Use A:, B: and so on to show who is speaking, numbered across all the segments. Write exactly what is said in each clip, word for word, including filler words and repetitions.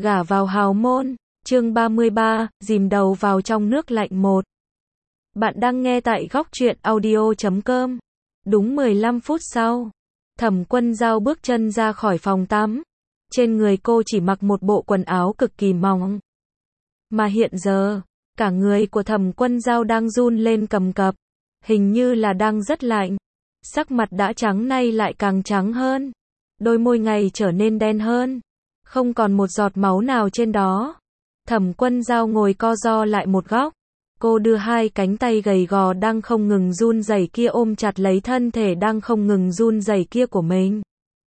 A: Gả vào hào môn, chương ba mươi ba, dìm đầu vào trong nước lạnh một. Bạn đang nghe tại góc truyện audio chấm com. Đúng mười lăm phút sau, Thẩm Quân Dao bước chân ra khỏi phòng tắm. Trên người cô chỉ mặc một bộ quần áo cực kỳ mỏng. Mà hiện giờ, cả người của Thẩm Quân Dao đang run lên cầm cập. Hình như là đang rất lạnh. Sắc mặt đã trắng nay lại càng trắng hơn. Đôi môi ngày trở nên đen hơn. Không còn một giọt máu nào trên đó. Thẩm Quân Dao ngồi co ro lại một góc. Cô đưa hai cánh tay gầy gò đang không ngừng run rẩy kia ôm chặt lấy thân thể đang không ngừng run rẩy kia của mình.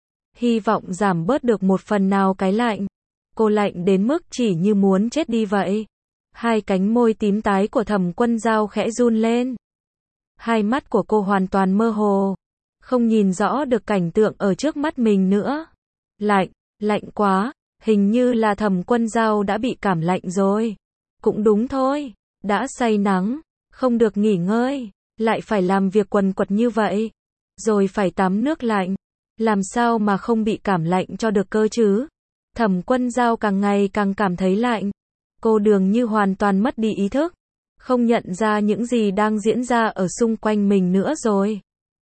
A: Hy vọng giảm bớt được một phần nào cái lạnh. Cô lạnh đến mức chỉ như muốn chết đi vậy. Hai cánh môi tím tái của Thẩm Quân Dao khẽ run lên. Hai mắt của cô hoàn toàn mơ hồ. Không nhìn rõ được cảnh tượng ở trước mắt mình nữa. Lạnh, lạnh quá, hình như là Thẩm Quân Dao đã bị cảm lạnh rồi. Cũng đúng thôi, đã say nắng, không được nghỉ ngơi, lại phải làm việc quần quật như vậy. Rồi phải tắm nước lạnh, làm sao mà không bị cảm lạnh cho được cơ chứ. Thẩm Quân Dao càng ngày càng cảm thấy lạnh. Cô dường như hoàn toàn mất đi ý thức. Không nhận ra những gì đang diễn ra ở xung quanh mình nữa rồi.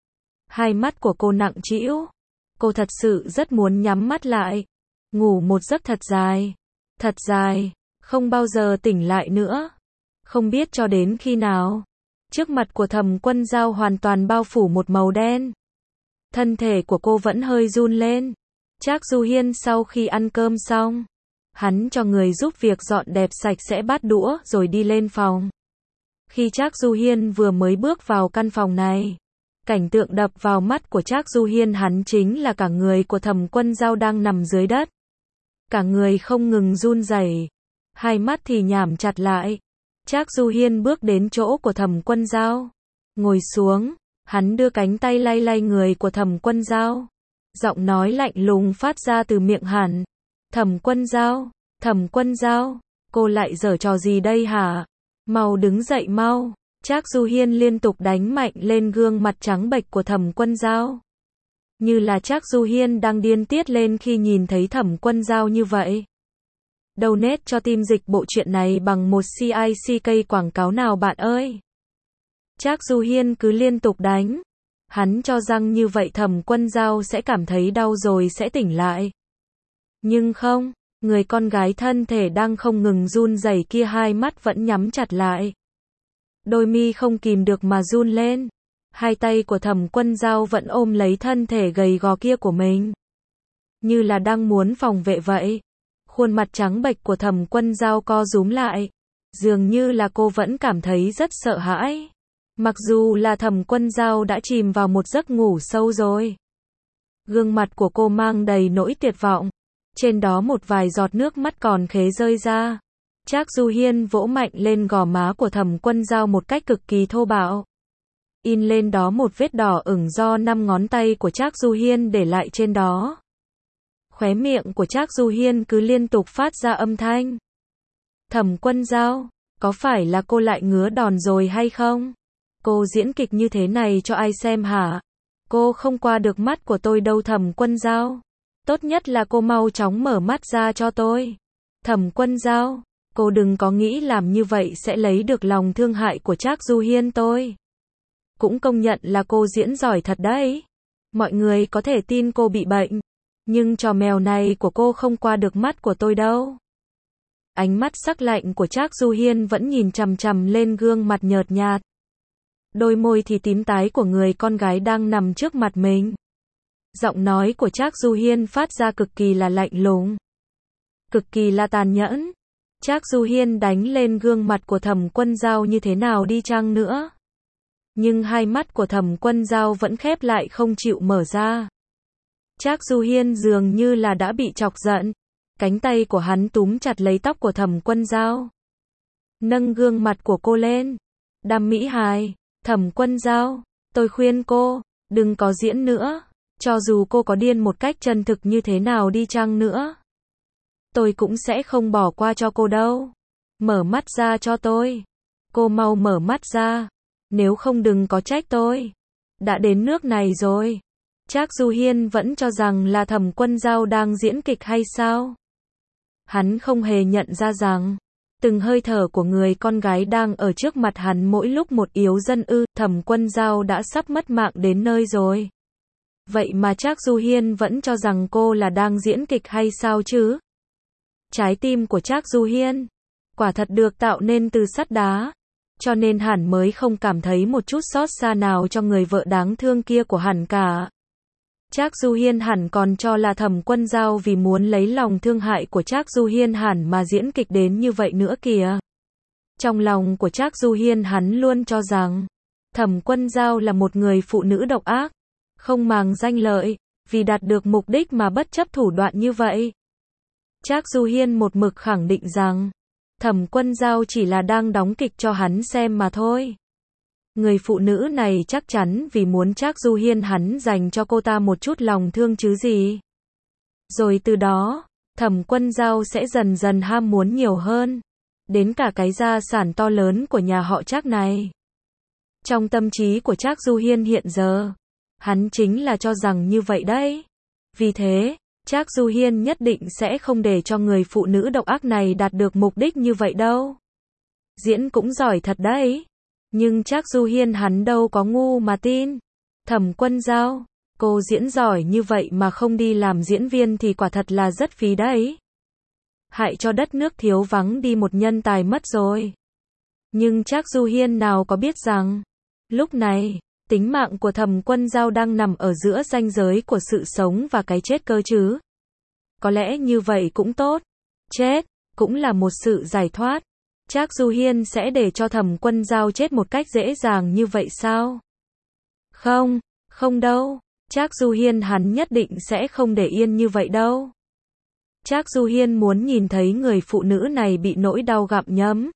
A: Hai mắt của cô nặng trĩu. Cô thật sự rất muốn nhắm mắt lại. Ngủ một giấc thật dài. Thật dài. Không bao giờ tỉnh lại nữa. Không biết cho đến khi nào. Trước mặt của Thẩm Quân Dao hoàn toàn bao phủ một màu đen. Thân thể của cô vẫn hơi run lên. Trác Du Hiên sau khi ăn cơm xong. Hắn cho người giúp việc dọn dẹp sạch sẽ bát đũa rồi đi lên phòng. Khi Trác Du Hiên vừa mới bước vào căn phòng này. Cảnh tượng đập vào mắt của Trác Du Hiên hắn chính là cả người của Thẩm Quân Dao đang nằm dưới đất. Cả người không ngừng run rẩy, hai mắt thì nhắm chặt lại. Trác Du Hiên bước đến chỗ của Thẩm Quân Dao, ngồi xuống, hắn đưa cánh tay lay lay người của Thẩm Quân Dao. Giọng nói lạnh lùng phát ra từ miệng hắn. Thẩm Quân Dao, Thẩm Quân Dao, cô lại giở trò gì đây hả? Mau đứng dậy mau. Trác Du Hiên liên tục đánh mạnh lên gương mặt trắng bệch của Thẩm Quân Dao. Như là Trác Du Hiên đang điên tiết lên khi nhìn thấy Thẩm Quân Dao như vậy. Donate cho team dịch bộ truyện này bằng một xê i xê ca quảng cáo nào bạn ơi. Trác Du Hiên cứ liên tục đánh. Hắn cho rằng như vậy Thẩm Quân Dao sẽ cảm thấy đau rồi sẽ tỉnh lại. Nhưng không, người con gái thân thể đang không ngừng run rẩy kia hai mắt vẫn nhắm chặt lại. Đôi mi không kìm được mà run lên. Hai tay của Thẩm Quân Dao vẫn ôm lấy thân thể gầy gò kia của mình. Như là đang muốn phòng vệ vậy. Khuôn mặt trắng bệch của Thẩm Quân Dao co rúm lại. Dường như là cô vẫn cảm thấy rất sợ hãi. Mặc dù là Thẩm Quân Dao đã chìm vào một giấc ngủ sâu rồi. Gương mặt của cô mang đầy nỗi tuyệt vọng. Trên đó một vài giọt nước mắt còn khế rơi ra. Trác Du Hiên vỗ mạnh lên gò má của Thẩm Quân Dao một cách cực kỳ thô bạo. In lên đó một vết đỏ ửng do năm ngón tay của Trác Du Hiên để lại trên đó. Khóe miệng của Trác Du Hiên cứ liên tục phát ra âm thanh. Thẩm Quân Dao, có phải là cô lại ngứa đòn rồi hay không? Cô diễn kịch như thế này cho ai xem hả? Cô không qua được mắt của tôi đâu Thẩm Quân Dao. Tốt nhất là cô mau chóng mở mắt ra cho tôi. Thẩm Quân Dao, cô đừng có nghĩ làm như vậy sẽ lấy được lòng thương hại của Trác Du Hiên tôi. Cũng công nhận là cô diễn giỏi thật đấy. Mọi người có thể tin cô bị bệnh. Nhưng trò mèo này của cô không qua được mắt của tôi đâu. Ánh mắt sắc lạnh của Trác Du Hiên vẫn nhìn chằm chằm lên gương mặt nhợt nhạt. Đôi môi thì tím tái của người con gái đang nằm trước mặt mình. Giọng nói của Trác Du Hiên phát ra cực kỳ là lạnh lùng. Cực kỳ là tàn nhẫn. Trác Du Hiên đánh lên gương mặt của Thẩm Quân Dao như thế nào đi chăng nữa. Nhưng hai mắt của Thẩm Quân Dao vẫn khép lại không chịu mở ra. Trác Du Hiên dường như là đã bị chọc giận. Cánh tay của hắn túm chặt lấy tóc của Thẩm Quân Dao. Nâng gương mặt của cô lên. Đam mỹ hài. Thẩm Quân Dao, tôi khuyên cô, đừng có diễn nữa. Cho dù cô có điên một cách chân thực như thế nào đi chăng nữa. Tôi cũng sẽ không bỏ qua cho cô đâu. Mở mắt ra cho tôi. Cô mau mở mắt ra. Nếu không đừng có trách tôi. Đã đến nước này rồi. Trác Du Hiên vẫn cho rằng là Thẩm Quân Dao đang diễn kịch hay sao? Hắn không hề nhận ra rằng, từng hơi thở của người con gái đang ở trước mặt hắn mỗi lúc một yếu dần ư, Thẩm Quân Dao đã sắp mất mạng đến nơi rồi. Vậy mà Trác Du Hiên vẫn cho rằng cô là đang diễn kịch hay sao chứ? Trái tim của Trác Du Hiên, quả thật được tạo nên từ sắt đá, cho nên hắn mới không cảm thấy một chút xót xa nào cho người vợ đáng thương kia của hắn cả. Trác Du Hiên hẳn còn cho là Thẩm Quân Dao vì muốn lấy lòng thương hại của Trác Du Hiên hẳn mà diễn kịch đến như vậy nữa kìa. Trong lòng của Trác Du Hiên hắn luôn cho rằng, Thẩm Quân Dao là một người phụ nữ độc ác, không màng danh lợi, vì đạt được mục đích mà bất chấp thủ đoạn như vậy. Trác Du Hiên một mực khẳng định rằng, Thẩm Quân Dao chỉ là đang đóng kịch cho hắn xem mà thôi. Người phụ nữ này chắc chắn vì muốn Trác Du Hiên hắn dành cho cô ta một chút lòng thương chứ gì. Rồi từ đó, Thẩm Quân Dao sẽ dần dần ham muốn nhiều hơn, đến cả cái gia sản to lớn của nhà họ Trác này. Trong tâm trí của Trác Du Hiên hiện giờ, hắn chính là cho rằng như vậy đấy. Vì thế, Trác Du Hiên nhất định sẽ không để cho người phụ nữ độc ác này đạt được mục đích như vậy đâu. Diễn cũng giỏi thật đấy. Nhưng Trác Du Hiên hắn đâu có ngu mà tin. Thẩm Quân Dao, cô diễn giỏi như vậy mà không đi làm diễn viên thì quả thật là rất phí đấy. Hại cho đất nước thiếu vắng đi một nhân tài mất rồi. Nhưng Trác Du Hiên nào có biết rằng, lúc này, tính mạng của Thẩm Quân Dao đang nằm ở giữa ranh giới của sự sống và cái chết cơ chứ. Có lẽ như vậy cũng tốt. Chết, cũng là một sự giải thoát. Trác Du Hiên sẽ để cho Thẩm Quân Dao chết một cách dễ dàng như vậy sao? Không, không đâu. Trác Du Hiên hắn nhất định sẽ không để yên như vậy đâu. Trác Du Hiên muốn nhìn thấy người phụ nữ này bị nỗi đau gặm nhấm,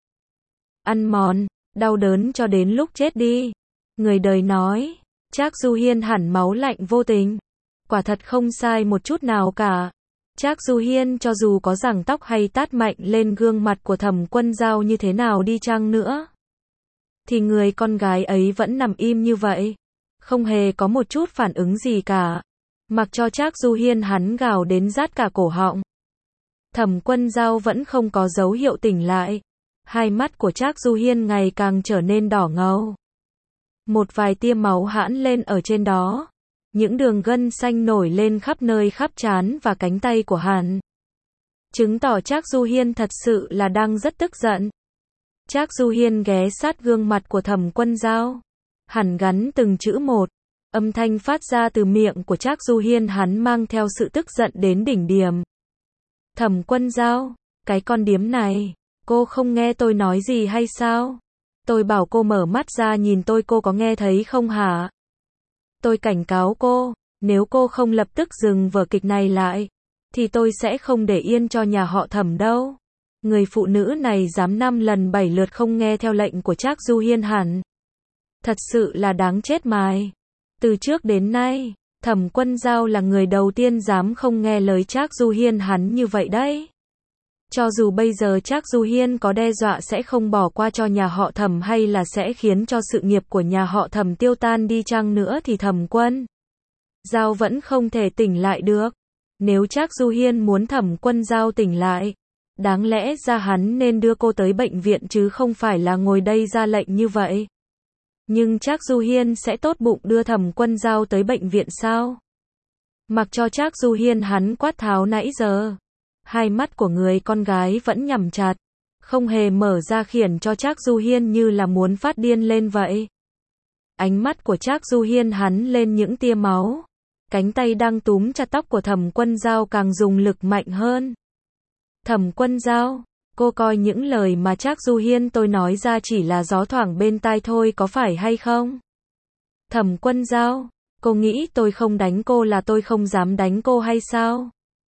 A: ăn mòn, đau đớn cho đến lúc chết đi. Người đời nói, Trác Du Hiên hẳn máu lạnh vô tình. Quả thật không sai một chút nào cả. Trác Du Hiên cho dù có giằng tóc hay tát mạnh lên gương mặt của Thẩm Quân Dao như thế nào đi chăng nữa, thì người con gái ấy vẫn nằm im như vậy, không hề có một chút phản ứng gì cả, mặc cho Trác Du Hiên hắn gào đến rát cả cổ họng. Thẩm Quân Dao vẫn không có dấu hiệu tỉnh lại, hai mắt của Trác Du Hiên ngày càng trở nên đỏ ngầu. Một vài tia máu hãn lên ở trên đó. Những đường gân xanh nổi lên khắp nơi khắp trán và cánh tay của hắn. Chứng tỏ Trác Du Hiên thật sự là đang rất tức giận. Trác Du Hiên ghé sát gương mặt của Thẩm Quân Dao. Hắn gắn từng chữ một. Âm thanh phát ra từ miệng của Trác Du Hiên hắn mang theo sự tức giận đến đỉnh điểm. Thẩm Quân Dao, cái con điếm này, cô không nghe tôi nói gì hay sao? Tôi bảo cô mở mắt ra nhìn tôi, cô có nghe thấy không hả? Tôi cảnh cáo cô, nếu cô không lập tức dừng vở kịch này lại, thì tôi sẽ không để yên cho nhà họ Thẩm đâu. Người phụ nữ này dám năm lần bảy lượt không nghe theo lệnh của Trác Du Hiên hẳn. Thật sự là đáng chết mài. Từ trước đến nay, Thẩm Quân Dao là người đầu tiên dám không nghe lời Trác Du Hiên hắn như vậy đấy. Cho dù bây giờ Trác Du Hiên có đe dọa sẽ không bỏ qua cho nhà họ Thẩm hay là sẽ khiến cho sự nghiệp của nhà họ Thẩm tiêu tan đi chăng nữa thì Thẩm Quân Dao vẫn không thể tỉnh lại được. Nếu Trác Du Hiên muốn Thẩm Quân Dao tỉnh lại, đáng lẽ ra hắn nên đưa cô tới bệnh viện chứ không phải là ngồi đây ra lệnh như vậy. Nhưng Trác Du Hiên sẽ tốt bụng đưa Thẩm Quân Dao tới bệnh viện sao? Mặc cho Trác Du Hiên hắn quát tháo nãy giờ, hai mắt của người con gái vẫn nhắm chặt, không hề mở ra khiển cho Trác Du Hiên như là muốn phát điên lên vậy. Ánh mắt của Trác Du Hiên hắn lên những tia máu, cánh tay đang túm chặt tóc của Thẩm Quân Dao càng dùng lực mạnh hơn. Thẩm Quân Dao, cô coi những lời mà Trác Du Hiên tôi nói ra chỉ là gió thoảng bên tai thôi có phải hay không? Thẩm Quân Dao, cô nghĩ tôi không đánh cô là tôi không dám đánh cô hay sao?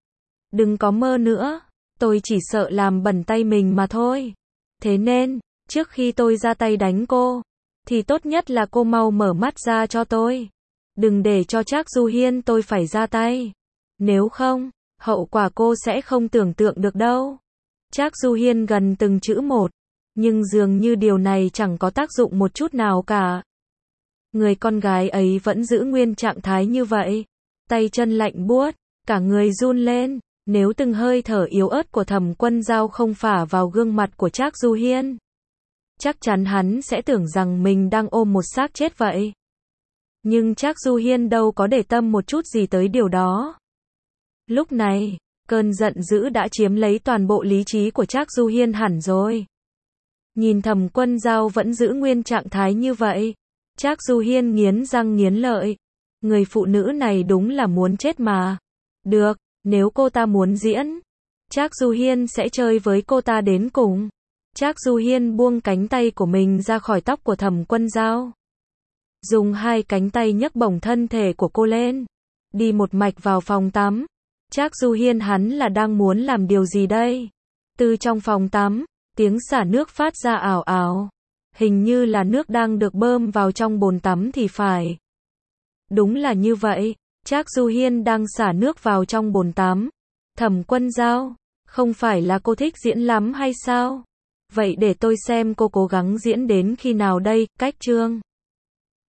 A: Đừng có mơ nữa, tôi chỉ sợ làm bẩn tay mình mà thôi. Thế nên, trước khi tôi ra tay đánh cô, thì tốt nhất là cô mau mở mắt ra cho tôi. Đừng để cho Trác Du Hiên tôi phải ra tay. Nếu không, hậu quả cô sẽ không tưởng tượng được đâu. Trác Du Hiên gần từng chữ một, nhưng dường như điều này chẳng có tác dụng một chút nào cả. Người con gái ấy vẫn giữ nguyên trạng thái như vậy, tay chân lạnh buốt, cả người run lên. Nếu từng hơi thở yếu ớt của Thẩm Quân Dao không phả vào gương mặt của Trác Du Hiên, chắc chắn hắn sẽ tưởng rằng mình đang ôm một xác chết vậy. Nhưng Trác Du Hiên đâu có để tâm một chút gì tới điều đó. Lúc này, cơn giận dữ đã chiếm lấy toàn bộ lý trí của Trác Du Hiên hẳn rồi. Nhìn Thẩm Quân Dao vẫn giữ nguyên trạng thái như vậy, Trác Du Hiên nghiến răng nghiến lợi. Người phụ nữ này đúng là muốn chết mà. Được, nếu cô ta muốn diễn, Trác Du Hiên sẽ chơi với cô ta đến cùng. Trác Du Hiên buông cánh tay của mình ra khỏi tóc của Thẩm Quân Dao, dùng hai cánh tay nhấc bổng thân thể của cô lên, đi một mạch vào phòng tắm. Trác Du Hiên hắn là đang muốn làm điều gì đây? Từ trong phòng tắm, tiếng xả nước phát ra ảo ảo. Hình như là nước đang được bơm vào trong bồn tắm thì phải. Đúng là như vậy, Trác Du Hiên đang xả nước vào trong bồn tắm. Thẩm Quân Dao, không phải là cô thích diễn lắm hay sao? Vậy để tôi xem cô cố gắng diễn đến khi nào đây, cách chương.